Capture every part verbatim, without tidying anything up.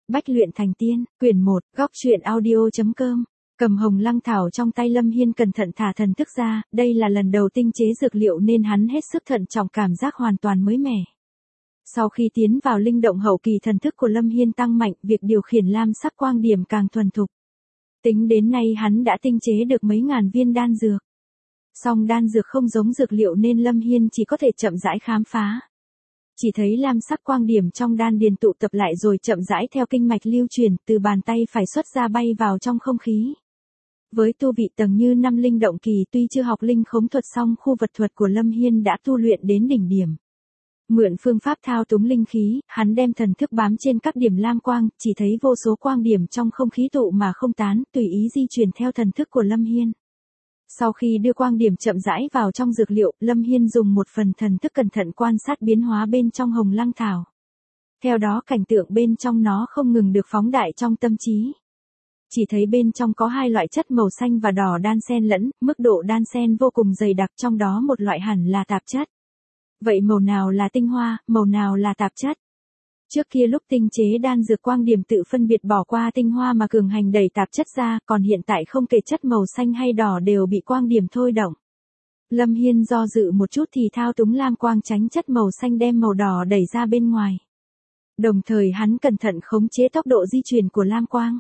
Bách luyện thành tiên, quyển một, góc truyện audio.com. Cầm hồng lăng thảo trong tay Lâm Hiên cẩn thận thả thần thức ra, đây là lần đầu tinh chế dược liệu nên hắn hết sức thận trọng, cảm giác hoàn toàn mới mẻ. Sau khi tiến vào linh động hậu kỳ, thần thức của Lâm Hiên tăng mạnh, việc điều khiển lam sắc quang điểm càng thuần thục. Tính đến nay hắn đã tinh chế được mấy ngàn viên đan dược. Song đan dược không giống dược liệu nên Lâm Hiên chỉ có thể chậm rãi khám phá. Chỉ thấy lam sắc quang điểm trong đan điền tụ tập lại rồi chậm rãi theo kinh mạch lưu truyền, từ bàn tay phải xuất ra bay vào trong không khí. Với tu vị tầng như năm linh động kỳ, tuy chưa học linh khống thuật song khu vật thuật của Lâm Hiên đã tu luyện đến đỉnh điểm. Mượn phương pháp thao túng linh khí, hắn đem thần thức bám trên các điểm lam quang, chỉ thấy vô số quang điểm trong không khí tụ mà không tán, tùy ý di chuyển theo thần thức của Lâm Hiên. Sau khi đưa quang điểm chậm rãi vào trong dược liệu, Lâm Hiên dùng một phần thần thức cẩn thận quan sát biến hóa bên trong hồng lăng thảo. Theo đó cảnh tượng bên trong nó không ngừng được phóng đại trong tâm trí. Chỉ thấy bên trong có hai loại chất màu xanh và đỏ đan xen lẫn, mức độ đan xen vô cùng dày đặc, trong đó một loại hẳn là tạp chất. Vậy màu nào là tinh hoa, màu nào là tạp chất? Trước kia lúc tinh chế đan dược quang điểm tự phân biệt bỏ qua tinh hoa mà cường hành đẩy tạp chất ra, còn hiện tại không kể chất màu xanh hay đỏ đều bị quang điểm thôi động. Lâm Hiên do dự một chút thì thao túng lam quang tránh chất màu xanh đem màu đỏ đẩy ra bên ngoài. Đồng thời hắn cẩn thận khống chế tốc độ di chuyển của lam quang.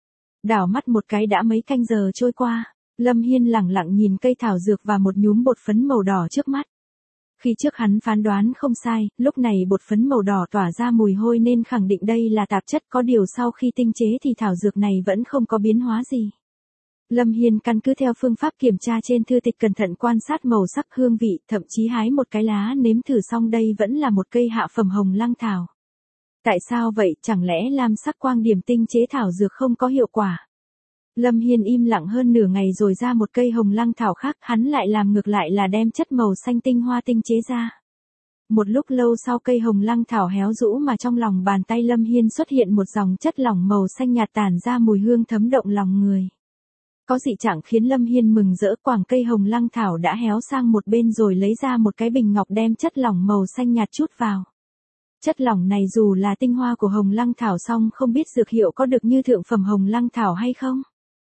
Đảo mắt một cái đã mấy canh giờ trôi qua, Lâm Hiên lẳng lặng nhìn cây thảo dược và một nhúm bột phấn màu đỏ trước mắt. Khi trước hắn phán đoán không sai, lúc này bột phấn màu đỏ tỏa ra mùi hôi nên khẳng định đây là tạp chất, có điều sau khi tinh chế thì thảo dược này vẫn không có biến hóa gì. Lâm Hiên căn cứ theo phương pháp kiểm tra trên thư tịch cẩn thận quan sát màu sắc hương vị, thậm chí hái một cái lá nếm thử xong đây vẫn là một cây hạ phẩm hồng lăng thảo. Tại sao vậy, chẳng lẽ lam sắc quang điểm tinh chế thảo dược không có hiệu quả? Lâm Hiên im lặng hơn nửa ngày rồi ra một cây hồng lăng thảo khác, hắn lại làm ngược lại là đem chất màu xanh tinh hoa tinh chế ra. Một lúc lâu sau cây hồng lăng thảo héo rũ mà trong lòng bàn tay Lâm Hiên xuất hiện một dòng chất lỏng màu xanh nhạt tản ra mùi hương thấm động lòng người. Có dị trạng khiến Lâm Hiên mừng rỡ, quảng cây hồng lăng thảo đã héo sang một bên rồi lấy ra một cái bình ngọc đem chất lỏng màu xanh nhạt chút vào. Chất lỏng này dù là tinh hoa của hồng lăng thảo song không biết dược hiệu có được như thượng phẩm hồng lăng thảo hay không.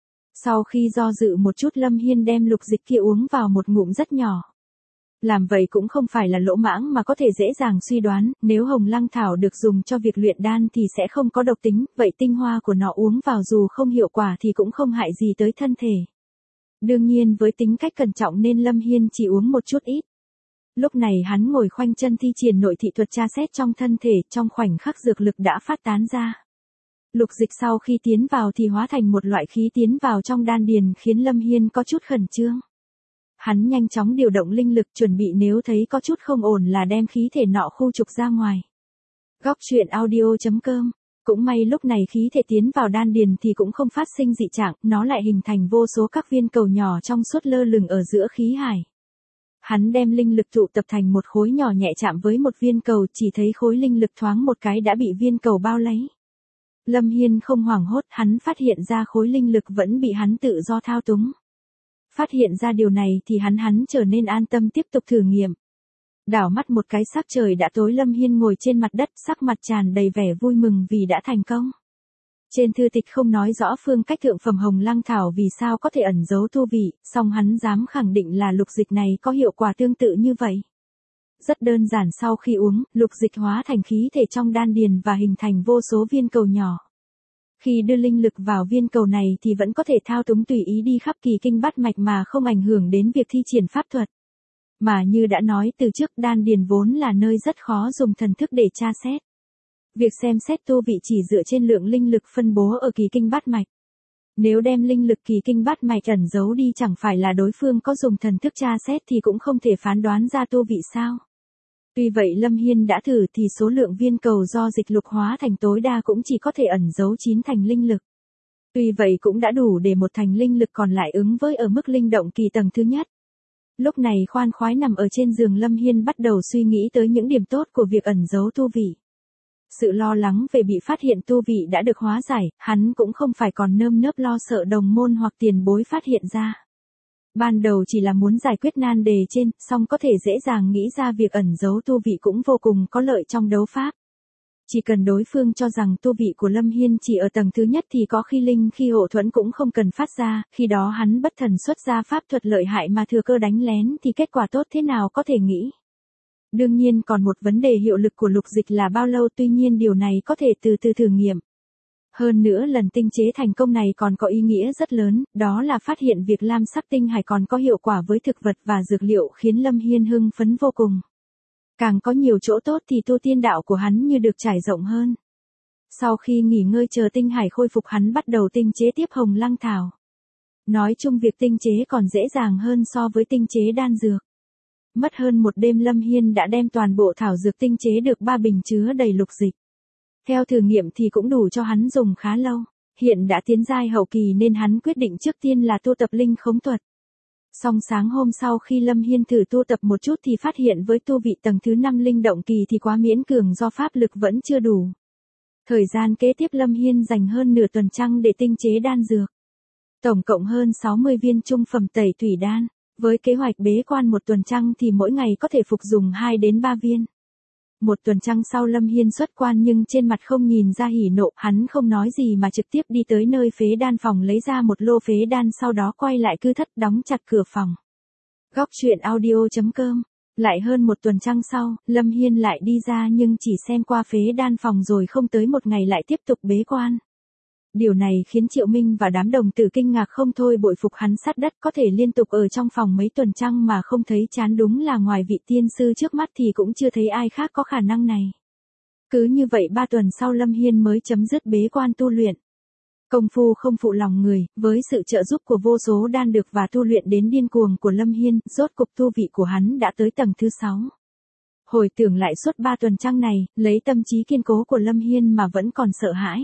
Sau khi do dự một chút Lâm Hiên đem lục dịch kia uống vào một ngụm rất nhỏ. Làm vậy cũng không phải là lỗ mãng mà có thể dễ dàng suy đoán, nếu hồng lăng thảo được dùng cho việc luyện đan thì sẽ không có độc tính, vậy tinh hoa của nó uống vào dù không hiệu quả thì cũng không hại gì tới thân thể. Đương nhiên với tính cách cẩn trọng nên Lâm Hiên chỉ uống một chút ít. Lúc này hắn ngồi khoanh chân thi triển nội thị thuật tra xét trong thân thể, trong khoảnh khắc dược lực đã phát tán ra. Lục dịch sau khi tiến vào thì hóa thành một loại khí tiến vào trong đan điền khiến Lâm Hiên có chút khẩn trương. Hắn nhanh chóng điều động linh lực chuẩn bị nếu thấy có chút không ổn là đem khí thể nọ khu trục ra ngoài. Góc truyện audio.com. Cũng may lúc này khí thể tiến vào đan điền thì cũng không phát sinh dị trạng, nó lại hình thành vô số các viên cầu nhỏ trong suốt lơ lửng ở giữa khí hải. Hắn đem linh lực tụ tập thành một khối nhỏ nhẹ chạm với một viên cầu, chỉ thấy khối linh lực thoáng một cái đã bị viên cầu bao lấy. Lâm Hiên không hoảng hốt, hắn phát hiện ra khối linh lực vẫn bị hắn tự do thao túng. Phát hiện ra điều này thì hắn hắn trở nên an tâm tiếp tục thử nghiệm. Đảo mắt một cái sắc trời đã tối, Lâm Hiên ngồi trên mặt đất, sắc mặt tràn đầy vẻ vui mừng vì đã thành công. Trên thư tịch không nói rõ phương cách thượng phẩm hồng lăng thảo vì sao có thể ẩn giấu tu vị, song hắn dám khẳng định là lục dịch này có hiệu quả tương tự như vậy. Rất đơn giản, sau khi uống, lục dịch hóa thành khí thể trong đan điền và hình thành vô số viên cầu nhỏ. Khi đưa linh lực vào viên cầu này thì vẫn có thể thao túng tùy ý đi khắp kỳ kinh bát mạch mà không ảnh hưởng đến việc thi triển pháp thuật. Mà như đã nói từ trước, đan điền vốn là nơi rất khó dùng thần thức để tra xét. Việc xem xét tu vị chỉ dựa trên lượng linh lực phân bố ở kỳ kinh bát mạch. Nếu đem linh lực kỳ kinh bát mạch ẩn giấu đi chẳng phải là đối phương có dùng thần thức tra xét thì cũng không thể phán đoán ra tu vị sao. Tuy vậy Lâm Hiên đã thử thì số lượng viên cầu do dịch lục hóa thành tối đa cũng chỉ có thể ẩn giấu chín thành linh lực. Tuy vậy cũng đã đủ để một thành linh lực còn lại ứng với ở mức linh động kỳ tầng thứ nhất. Lúc này khoan khoái nằm ở trên giường, Lâm Hiên bắt đầu suy nghĩ tới những điểm tốt của việc ẩn giấu tu vị. Sự lo lắng về bị phát hiện tu vị đã được hóa giải, hắn cũng không phải còn nơm nớp lo sợ đồng môn hoặc tiền bối phát hiện ra. Ban đầu chỉ là muốn giải quyết nan đề trên, song có thể dễ dàng nghĩ ra việc ẩn giấu tu vị cũng vô cùng có lợi trong đấu pháp. Chỉ cần đối phương cho rằng tu vị của Lâm Hiên chỉ ở tầng thứ nhất thì có khi linh khi hộ thuẫn cũng không cần phát ra, khi đó hắn bất thần xuất ra pháp thuật lợi hại mà thừa cơ đánh lén thì kết quả tốt thế nào có thể nghĩ. Đương nhiên còn một vấn đề hiệu lực của lục dịch là bao lâu, tuy nhiên điều này có thể từ từ thử nghiệm. Hơn nữa lần tinh chế thành công này còn có ý nghĩa rất lớn, đó là phát hiện việc lam sắc tinh hải còn có hiệu quả với thực vật và dược liệu khiến Lâm Hiên hưng phấn vô cùng. Càng có nhiều chỗ tốt thì tu tiên đạo của hắn như được trải rộng hơn. Sau khi nghỉ ngơi chờ tinh hải khôi phục hắn bắt đầu tinh chế tiếp hồng lăng thảo. Nói chung việc tinh chế còn dễ dàng hơn so với tinh chế đan dược. Mất hơn một đêm Lâm Hiên đã đem toàn bộ thảo dược tinh chế được ba bình chứa đầy lục dịch. Theo thử nghiệm thì cũng đủ cho hắn dùng khá lâu. Hiện đã tiến giai hậu kỳ nên hắn quyết định trước tiên là tu tập linh khống thuật. Song sáng hôm sau khi Lâm Hiên thử tu tập một chút thì phát hiện với tu vị tầng thứ năm linh động kỳ thì quá miễn cường do pháp lực vẫn chưa đủ. Thời gian kế tiếp Lâm Hiên dành hơn nửa tuần trăng để tinh chế đan dược. Tổng cộng hơn sáu mươi viên trung phẩm tẩy thủy đan. Với kế hoạch bế quan một tuần trăng thì mỗi ngày có thể phục dùng hai đến ba viên. Một tuần trăng sau Lâm Hiên xuất quan nhưng trên mặt không nhìn ra hỉ nộ, hắn không nói gì mà trực tiếp đi tới nơi phế đan phòng lấy ra một lô phế đan sau đó quay lại cư thất đóng chặt cửa phòng. Góc truyện audio chấm com. Lại hơn một tuần trăng sau, Lâm Hiên lại đi ra nhưng chỉ xem qua phế đan phòng rồi không tới một ngày lại tiếp tục bế quan. Điều này khiến Triệu Minh và đám đồng tử kinh ngạc không thôi, bội phục hắn sát đất có thể liên tục ở trong phòng mấy tuần trăng mà không thấy chán, đúng là ngoài vị tiên sư trước mắt thì cũng chưa thấy ai khác có khả năng này. Cứ như vậy ba tuần sau Lâm Hiên mới chấm dứt bế quan tu luyện. Công phu không phụ lòng người, với sự trợ giúp của vô số đan dược và tu luyện đến điên cuồng của Lâm Hiên, rốt cục tu vị của hắn đã tới tầng thứ sáu. Hồi tưởng lại suốt ba tuần trăng này, lấy tâm trí kiên cố của Lâm Hiên mà vẫn còn sợ hãi.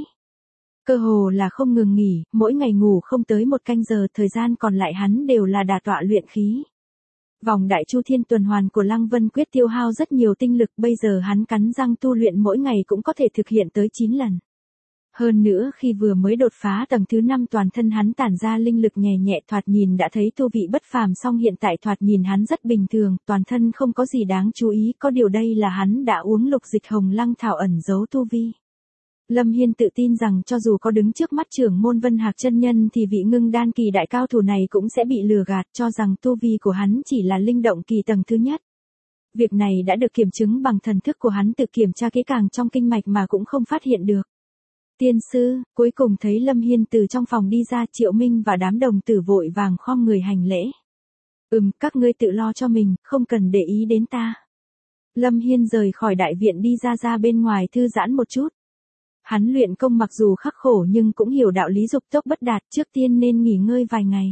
Cơ hồ là không ngừng nghỉ, mỗi ngày ngủ không tới một canh giờ, thời gian còn lại hắn đều là đả tọa luyện khí. Vòng đại chu thiên tuần hoàn của Lăng Vân Quyết tiêu hao rất nhiều tinh lực, bây giờ hắn cắn răng tu luyện mỗi ngày cũng có thể thực hiện tới chín lần. Hơn nữa khi vừa mới đột phá tầng thứ năm toàn thân hắn tản ra linh lực nhẹ nhẹ, thoạt nhìn đã thấy tu vị bất phàm, song hiện tại thoạt nhìn hắn rất bình thường, toàn thân không có gì đáng chú ý, có điều đây là hắn đã uống lục dịch hồng lăng thảo ẩn giấu tu vi. Lâm Hiên tự tin rằng cho dù có đứng trước mắt trưởng môn Vân Hạc chân nhân thì vị ngưng đan kỳ đại cao thủ này cũng sẽ bị lừa gạt, cho rằng tu vi của hắn chỉ là linh động kỳ tầng thứ nhất. Việc này đã được kiểm chứng bằng thần thức của hắn tự kiểm tra kỹ càng trong kinh mạch mà cũng không phát hiện được. Tiên sư, cuối cùng thấy Lâm Hiên từ trong phòng đi ra, Triệu Minh và đám đồng tử vội vàng khom người hành lễ. Ừm, các ngươi tự lo cho mình, không cần để ý đến ta. Lâm Hiên rời khỏi đại viện đi ra ra bên ngoài thư giãn một chút. Hắn luyện công mặc dù khắc khổ nhưng cũng hiểu đạo lý dục tốc bất đạt, trước tiên nên nghỉ ngơi vài ngày.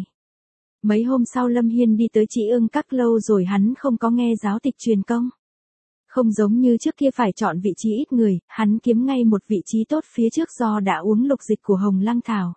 Mấy hôm sau Lâm Hiên đi tới Chỉ Ưng Các lâu rồi hắn không có nghe giáo tịch truyền công. Không giống như trước kia phải chọn vị trí ít người, hắn kiếm ngay một vị trí tốt phía trước do đã uống lục dịch của hồng lăng thảo.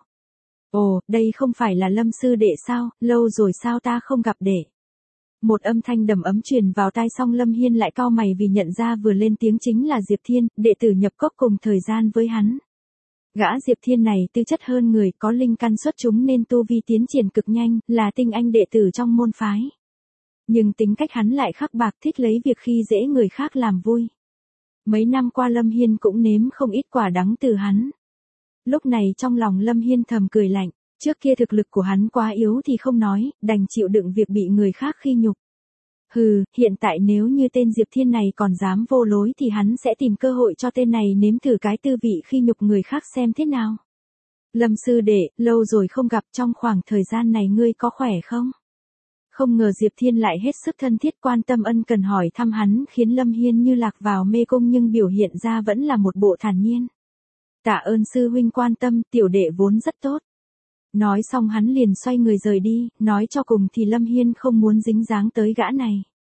Ồ, đây không phải là Lâm sư đệ sao, lâu rồi sao ta không gặp đệ. Một âm thanh đầm ấm truyền vào tai, xong Lâm Hiên lại cau mày vì nhận ra vừa lên tiếng chính là Diệp Thiên, đệ tử nhập cốc cùng thời gian với hắn. Gã Diệp Thiên này tư chất hơn người, có linh căn xuất chúng nên tu vi tiến triển cực nhanh, là tinh anh đệ tử trong môn phái. Nhưng tính cách hắn lại khắc bạc, thích lấy việc khi dễ người khác làm vui. Mấy năm qua Lâm Hiên cũng nếm không ít quả đắng từ hắn. Lúc này trong lòng Lâm Hiên thầm cười lạnh. Trước kia thực lực của hắn quá yếu thì không nói, đành chịu đựng việc bị người khác khi nhục. Hừ, hiện tại nếu như tên Diệp Thiên này còn dám vô lối thì hắn sẽ tìm cơ hội cho tên này nếm thử cái tư vị khi nhục người khác xem thế nào. Lâm sư đệ, lâu rồi không gặp, trong khoảng thời gian này ngươi có khỏe không? Không ngờ Diệp Thiên lại hết sức thân thiết quan tâm ân cần hỏi thăm hắn, khiến Lâm Hiên như lạc vào mê cung nhưng biểu hiện ra vẫn là một bộ thản nhiên. Tạ ơn sư huynh quan tâm, tiểu đệ vốn rất tốt. Nói xong hắn liền xoay người rời đi, nói cho cùng thì Lâm Hiên không muốn dính dáng tới gã này.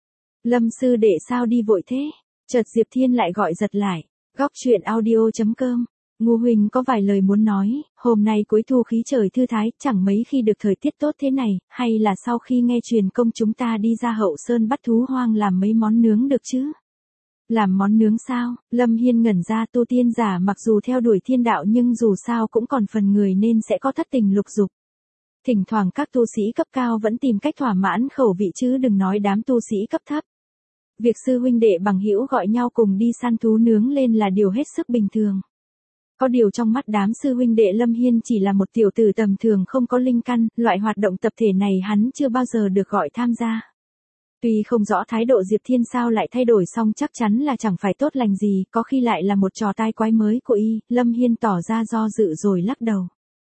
Lâm sư đệ sao đi vội thế? Chợt Diệp Thiên lại gọi giật lại. Góc truyện audio chấm com. Ngô huynh có vài lời muốn nói, hôm nay cuối thu khí trời thư thái, chẳng mấy khi được thời tiết tốt thế này, hay là sau khi nghe truyền công chúng ta đi ra hậu sơn bắt thú hoang làm mấy món nướng được chứ? Làm món nướng sao? Lâm Hiên ngẩn ra, tu tiên giả mặc dù theo đuổi thiên đạo nhưng dù sao cũng còn phần người nên sẽ có thất tình lục dục. Thỉnh thoảng các tu sĩ cấp cao vẫn tìm cách thỏa mãn khẩu vị chứ đừng nói đám tu sĩ cấp thấp. Việc sư huynh đệ bằng hữu gọi nhau cùng đi săn thú nướng lên là điều hết sức bình thường. Có điều trong mắt đám sư huynh đệ Lâm Hiên chỉ là một tiểu tử tầm thường không có linh căn, loại hoạt động tập thể này hắn chưa bao giờ được gọi tham gia. Tuy không rõ thái độ Diệp Thiên sao lại thay đổi song chắc chắn là chẳng phải tốt lành gì, có khi lại là một trò tai quái mới của y, Lâm Hiên tỏ ra do dự rồi lắc đầu.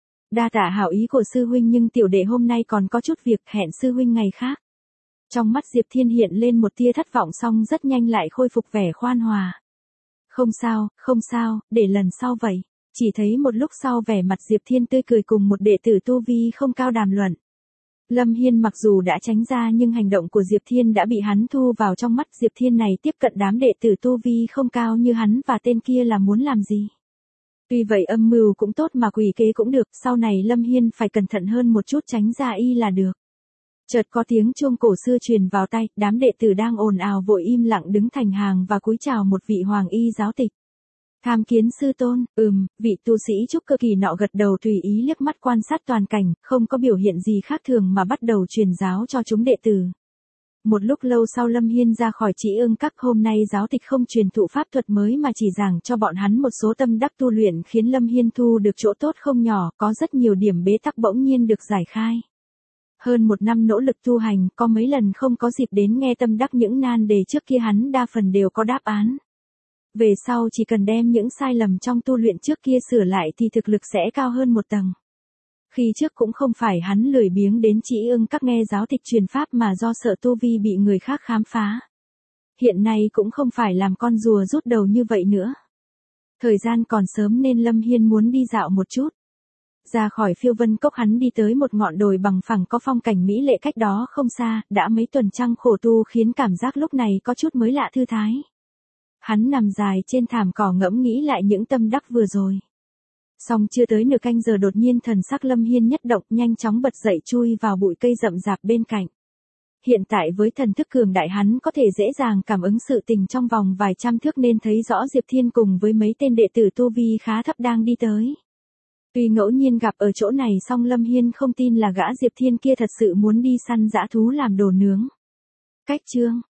Đa tạ hảo ý của sư huynh nhưng tiểu đệ hôm nay còn có chút việc, hẹn sư huynh ngày khác. Trong mắt Diệp Thiên hiện lên một tia thất vọng song rất nhanh lại khôi phục vẻ khoan hòa. Không sao, không sao, để lần sau vậy. Chỉ thấy một lúc sau vẻ mặt Diệp Thiên tươi cười cùng một đệ tử tu vi không cao đàm luận. Lâm Hiên mặc dù đã tránh ra nhưng hành động của Diệp Thiên đã bị hắn thu vào trong mắt. Diệp Thiên này tiếp cận đám đệ tử tu vi không cao như hắn và tên kia là muốn làm gì. Tuy vậy âm mưu cũng tốt mà quỷ kế cũng được, sau này Lâm Hiên phải cẩn thận hơn một chút tránh ra y là được. Chợt có tiếng chuông cổ xưa truyền vào tai, đám đệ tử đang ồn ào vội im lặng đứng thành hàng và cúi chào một vị hoàng y giáo tịch. Tham kiến sư tôn, ừm, vị tu sĩ trúc cơ kỳ nọ gật đầu tùy ý liếc mắt quan sát toàn cảnh, không có biểu hiện gì khác thường mà bắt đầu truyền giáo cho chúng đệ tử. Một lúc lâu sau Lâm Hiên ra khỏi Chỉ Ương Các, hôm nay giáo tịch không truyền thụ pháp thuật mới mà chỉ giảng cho bọn hắn một số tâm đắc tu luyện khiến Lâm Hiên thu được chỗ tốt không nhỏ, có rất nhiều điểm bế tắc bỗng nhiên được giải khai. Hơn một năm nỗ lực tu hành, có mấy lần không có dịp đến nghe tâm đắc những nan đề trước kia hắn đa phần đều có đáp án. Về sau chỉ cần đem những sai lầm trong tu luyện trước kia sửa lại thì thực lực sẽ cao hơn một tầng. Khi trước cũng không phải hắn lười biếng đến Chỉ Ương Các nghe giáo tịch truyền pháp mà do sợ tu vi bị người khác khám phá. Hiện nay cũng không phải làm con rùa rút đầu như vậy nữa. Thời gian còn sớm nên Lâm Hiên muốn đi dạo một chút. Ra khỏi Phiêu Vân Cốc hắn đi tới một ngọn đồi bằng phẳng có phong cảnh mỹ lệ cách đó không xa, đã mấy tuần trăng khổ tu khiến cảm giác lúc này có chút mới lạ thư thái. Hắn nằm dài trên thảm cỏ ngẫm nghĩ lại những tâm đắc vừa rồi. Xong chưa tới nửa canh giờ đột nhiên thần sắc Lâm Hiên nhất động, nhanh chóng bật dậy chui vào bụi cây rậm rạp bên cạnh. Hiện tại với thần thức cường đại hắn có thể dễ dàng cảm ứng sự tình trong vòng vài trăm thước nên thấy rõ Diệp Thiên cùng với mấy tên đệ tử tu vi khá thấp đang đi tới. Tuy ngẫu nhiên gặp ở chỗ này song Lâm Hiên không tin là gã Diệp Thiên kia thật sự muốn đi săn dã thú làm đồ nướng. Cách chương